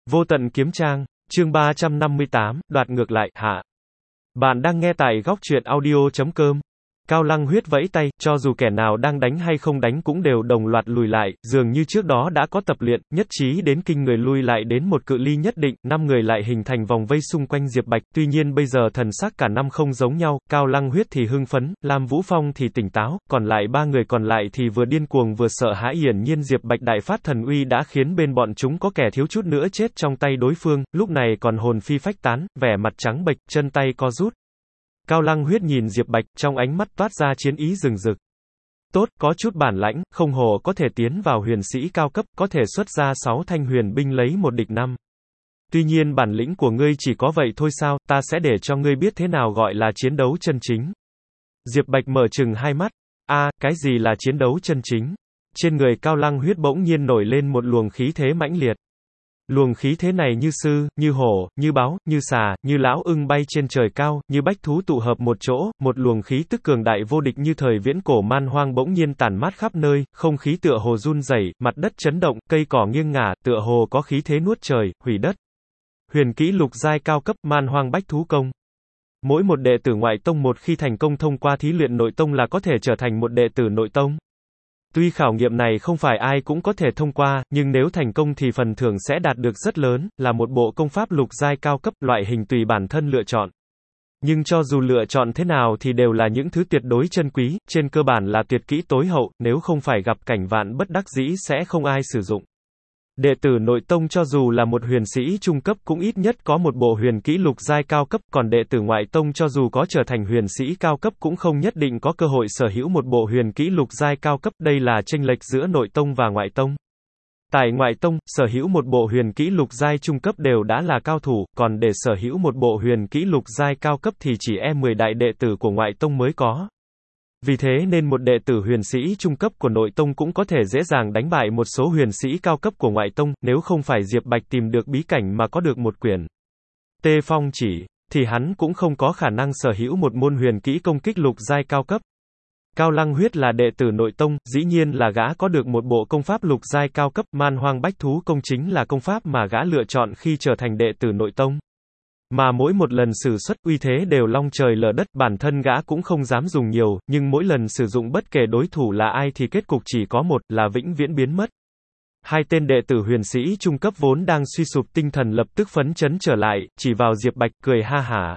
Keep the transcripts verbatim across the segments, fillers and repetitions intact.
Vô tận kiếm trang, chương ba trăm năm mươi tám, đoạt ngược lại, hạ. Bạn đang nghe tại góc truyện audio.com. Cao Lăng Huyết vẫy tay, cho dù kẻ nào đang đánh hay không đánh cũng đều đồng loạt lùi lại, dường như trước đó đã có tập luyện, nhất trí đến kinh người lui lại đến một cự ly nhất định, năm người lại hình thành vòng vây xung quanh Diệp Bạch, tuy nhiên bây giờ thần sắc cả năm không giống nhau, Cao Lăng Huyết thì hưng phấn, Lam Vũ Phong thì tỉnh táo, còn lại ba người còn lại thì vừa điên cuồng vừa sợ hãi. Hiển nhiên Diệp Bạch đại phát thần uy đã khiến bên bọn chúng có kẻ thiếu chút nữa chết trong tay đối phương, lúc này còn hồn phi phách tán, vẻ mặt trắng bệch, chân tay co rút. Cao Lăng Huyết nhìn Diệp Bạch, trong ánh mắt toát ra chiến ý rừng rực. Tốt, có chút bản lãnh, không hồ có thể tiến vào huyền sĩ cao cấp, có thể xuất ra sáu thanh huyền binh lấy một địch năm. Tuy nhiên bản lĩnh của ngươi chỉ có vậy thôi sao, ta sẽ để cho ngươi biết thế nào gọi là chiến đấu chân chính. Diệp Bạch mở trừng hai mắt. A, cái gì là chiến đấu chân chính? Trên người Cao Lăng Huyết bỗng nhiên nổi lên một luồng khí thế mãnh liệt. Luồng khí thế này như sư, như hổ, như báo, như xà, như lão ưng bay trên trời cao, như bách thú tụ hợp một chỗ, một luồng khí tức cường đại vô địch như thời viễn cổ man hoang bỗng nhiên tản mát khắp nơi, không khí tựa hồ run rẩy, mặt đất chấn động, cây cỏ nghiêng ngả, tựa hồ có khí thế nuốt trời, hủy đất. Huyền kỹ lục giai cao cấp, man hoang bách thú công. Mỗi một đệ tử ngoại tông một khi thành công thông qua thí luyện nội tông là có thể trở thành một đệ tử nội tông. Tuy khảo nghiệm này không phải ai cũng có thể thông qua, nhưng nếu thành công thì phần thưởng sẽ đạt được rất lớn, là một bộ công pháp lục giai cao cấp, loại hình tùy bản thân lựa chọn. Nhưng cho dù lựa chọn thế nào thì đều là những thứ tuyệt đối chân quý, trên cơ bản là tuyệt kỹ tối hậu, nếu không phải gặp cảnh vạn bất đắc dĩ sẽ không ai sử dụng. Đệ tử nội tông cho dù là một huyền sĩ trung cấp cũng ít nhất có một bộ huyền kỹ lục giai cao cấp, còn đệ tử ngoại tông cho dù có trở thành huyền sĩ cao cấp cũng không nhất định có cơ hội sở hữu một bộ huyền kỹ lục giai cao cấp, đây là chênh lệch giữa nội tông và ngoại tông. Tại ngoại tông, sở hữu một bộ huyền kỹ lục giai trung cấp đều đã là cao thủ, còn để sở hữu một bộ huyền kỹ lục giai cao cấp thì chỉ e mười đại đệ tử của ngoại tông mới có. Vì thế nên một đệ tử huyền sĩ trung cấp của nội tông cũng có thể dễ dàng đánh bại một số huyền sĩ cao cấp của ngoại tông, nếu không phải Diệp Bạch tìm được bí cảnh mà có được một quyển Tê Phong chỉ, thì hắn cũng không có khả năng sở hữu một môn huyền kỹ công kích lục giai cao cấp. Cao Lăng Huyết là đệ tử nội tông, dĩ nhiên là gã có được một bộ công pháp lục giai cao cấp, man hoang bách thú công chính là công pháp mà gã lựa chọn khi trở thành đệ tử nội tông. Mà mỗi một lần sử xuất uy thế đều long trời lở đất, bản thân gã cũng không dám dùng nhiều, nhưng mỗi lần sử dụng bất kể đối thủ là ai thì kết cục chỉ có một, là vĩnh viễn biến mất. Hai tên đệ tử huyền sĩ trung cấp vốn đang suy sụp tinh thần lập tức phấn chấn trở lại, chỉ vào Diệp Bạch, cười ha hả.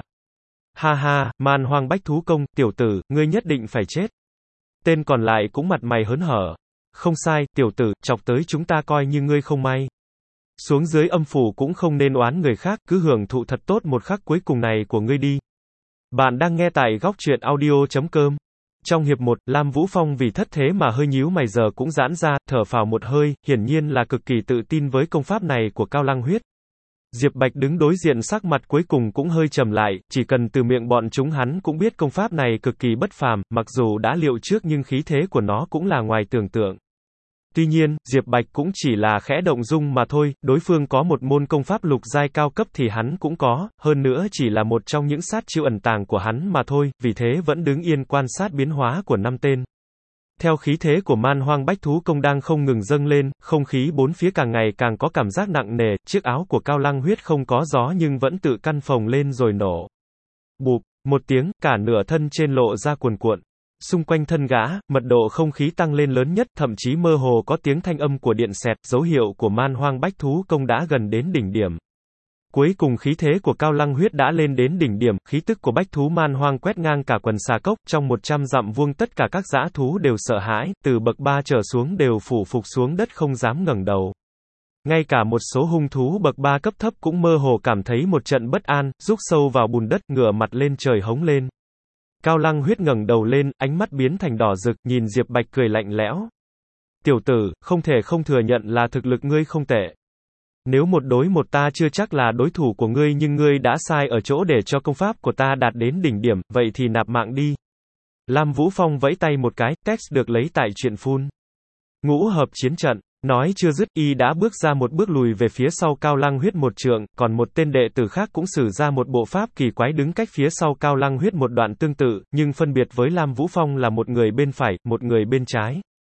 Ha ha, man hoang bách thú công, tiểu tử, ngươi nhất định phải chết. Tên còn lại cũng mặt mày hớn hở. Không sai, tiểu tử, chọc tới chúng ta coi như ngươi không may. Xuống dưới âm phủ cũng không nên oán người khác, cứ hưởng thụ thật tốt một khắc cuối cùng này của ngươi đi. Bạn đang nghe tại góc truyện audio.com. Trong hiệp một, Lam Vũ Phong vì thất thế mà hơi nhíu mày giờ cũng giãn ra, thở phào một hơi, hiển nhiên là cực kỳ tự tin với công pháp này của Cao Lăng Huyết. Diệp Bạch đứng đối diện sắc mặt cuối cùng cũng hơi trầm lại, chỉ cần từ miệng bọn chúng hắn cũng biết công pháp này cực kỳ bất phàm, mặc dù đã liệu trước nhưng khí thế của nó cũng là ngoài tưởng tượng. Tuy nhiên, Diệp Bạch cũng chỉ là khẽ động dung mà thôi, đối phương có một môn công pháp lục giai cao cấp thì hắn cũng có, hơn nữa chỉ là một trong những sát chiêu ẩn tàng của hắn mà thôi, vì thế vẫn đứng yên quan sát biến hóa của năm tên. Theo khí thế của man hoang bách thú công đang không ngừng dâng lên, không khí bốn phía càng ngày càng có cảm giác nặng nề, chiếc áo của Cao Lăng Huyết không có gió nhưng vẫn tự căn phồng lên rồi nổ. Bụp, một tiếng, cả nửa thân trên lộ ra cuồn cuộn. Xung quanh thân gã, mật độ không khí tăng lên lớn nhất, thậm chí mơ hồ có tiếng thanh âm của điện xẹt, dấu hiệu của man hoang bách thú công đã gần đến đỉnh điểm. Cuối cùng khí thế của Cao Lăng Huyết đã lên đến đỉnh điểm, khí tức của bách thú man hoang quét ngang cả quần xà cốc, trong một trăm dặm vuông tất cả các dã thú đều sợ hãi, từ bậc ba trở xuống đều phủ phục xuống đất không dám ngẩng đầu. Ngay cả một số hung thú bậc ba cấp thấp cũng mơ hồ cảm thấy một trận bất an, rúc sâu vào bùn đất, ngửa mặt lên trời hống lên. Cao Lăng Huyết ngẩng đầu lên, ánh mắt biến thành đỏ rực, nhìn Diệp Bạch cười lạnh lẽo. Tiểu tử, không thể không thừa nhận là thực lực ngươi không tệ. Nếu một đối một ta chưa chắc là đối thủ của ngươi nhưng ngươi đã sai ở chỗ để cho công pháp của ta đạt đến đỉnh điểm, vậy thì nạp mạng đi. Lam Vũ Phong vẫy tay một cái, text được lấy tại truyện phun. Ngũ hợp chiến trận. Nói chưa dứt, y đã bước ra một bước lùi về phía sau Cao Lăng Huyết một trượng, còn một tên đệ tử khác cũng sử ra một bộ pháp kỳ quái đứng cách phía sau Cao Lăng Huyết một đoạn tương tự, nhưng phân biệt với Lam Vũ Phong là một người bên phải, một người bên trái.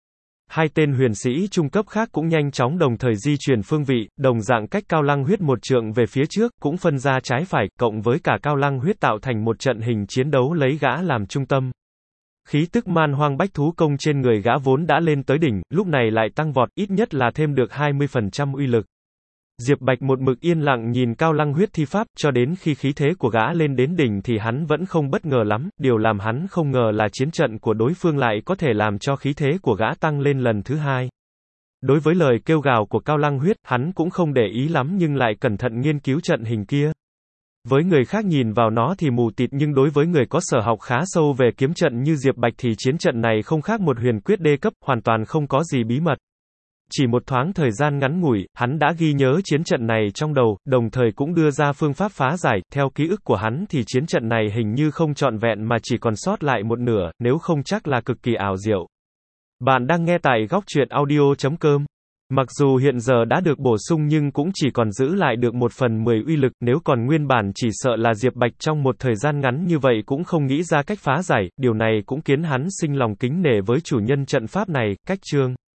Hai tên huyền sĩ trung cấp khác cũng nhanh chóng đồng thời di chuyển phương vị, đồng dạng cách Cao Lăng Huyết một trượng về phía trước, cũng phân ra trái phải, cộng với cả Cao Lăng Huyết tạo thành một trận hình chiến đấu lấy gã làm trung tâm. Khí tức man hoang bách thú công trên người gã vốn đã lên tới đỉnh, lúc này lại tăng vọt, ít nhất là thêm được hai mươi phần trăm uy lực. Diệp Bạch một mực yên lặng nhìn Cao Lăng Huyết thi pháp, cho đến khi khí thế của gã lên đến đỉnh thì hắn vẫn không bất ngờ lắm, điều làm hắn không ngờ là chiến trận của đối phương lại có thể làm cho khí thế của gã tăng lên lần thứ hai. Đối với lời kêu gào của Cao Lăng Huyết, hắn cũng không để ý lắm nhưng lại cẩn thận nghiên cứu trận hình kia. Với người khác nhìn vào nó thì mù tịt nhưng đối với người có sở học khá sâu về kiếm trận như Diệp Bạch thì chiến trận này không khác một huyền quyết đê cấp, hoàn toàn không có gì bí mật. Chỉ một thoáng thời gian ngắn ngủi, hắn đã ghi nhớ chiến trận này trong đầu, đồng thời cũng đưa ra phương pháp phá giải, theo ký ức của hắn thì chiến trận này hình như không trọn vẹn mà chỉ còn sót lại một nửa, nếu không chắc là cực kỳ ảo diệu. Bạn đang nghe tại góc truyện audio chấm com. Mặc dù hiện giờ đã được bổ sung nhưng cũng chỉ còn giữ lại được một phần mười uy lực, nếu còn nguyên bản chỉ sợ là Diệp Bạch trong một thời gian ngắn như vậy cũng không nghĩ ra cách phá giải, điều này cũng khiến hắn sinh lòng kính nể với chủ nhân trận pháp này, Cách Trương.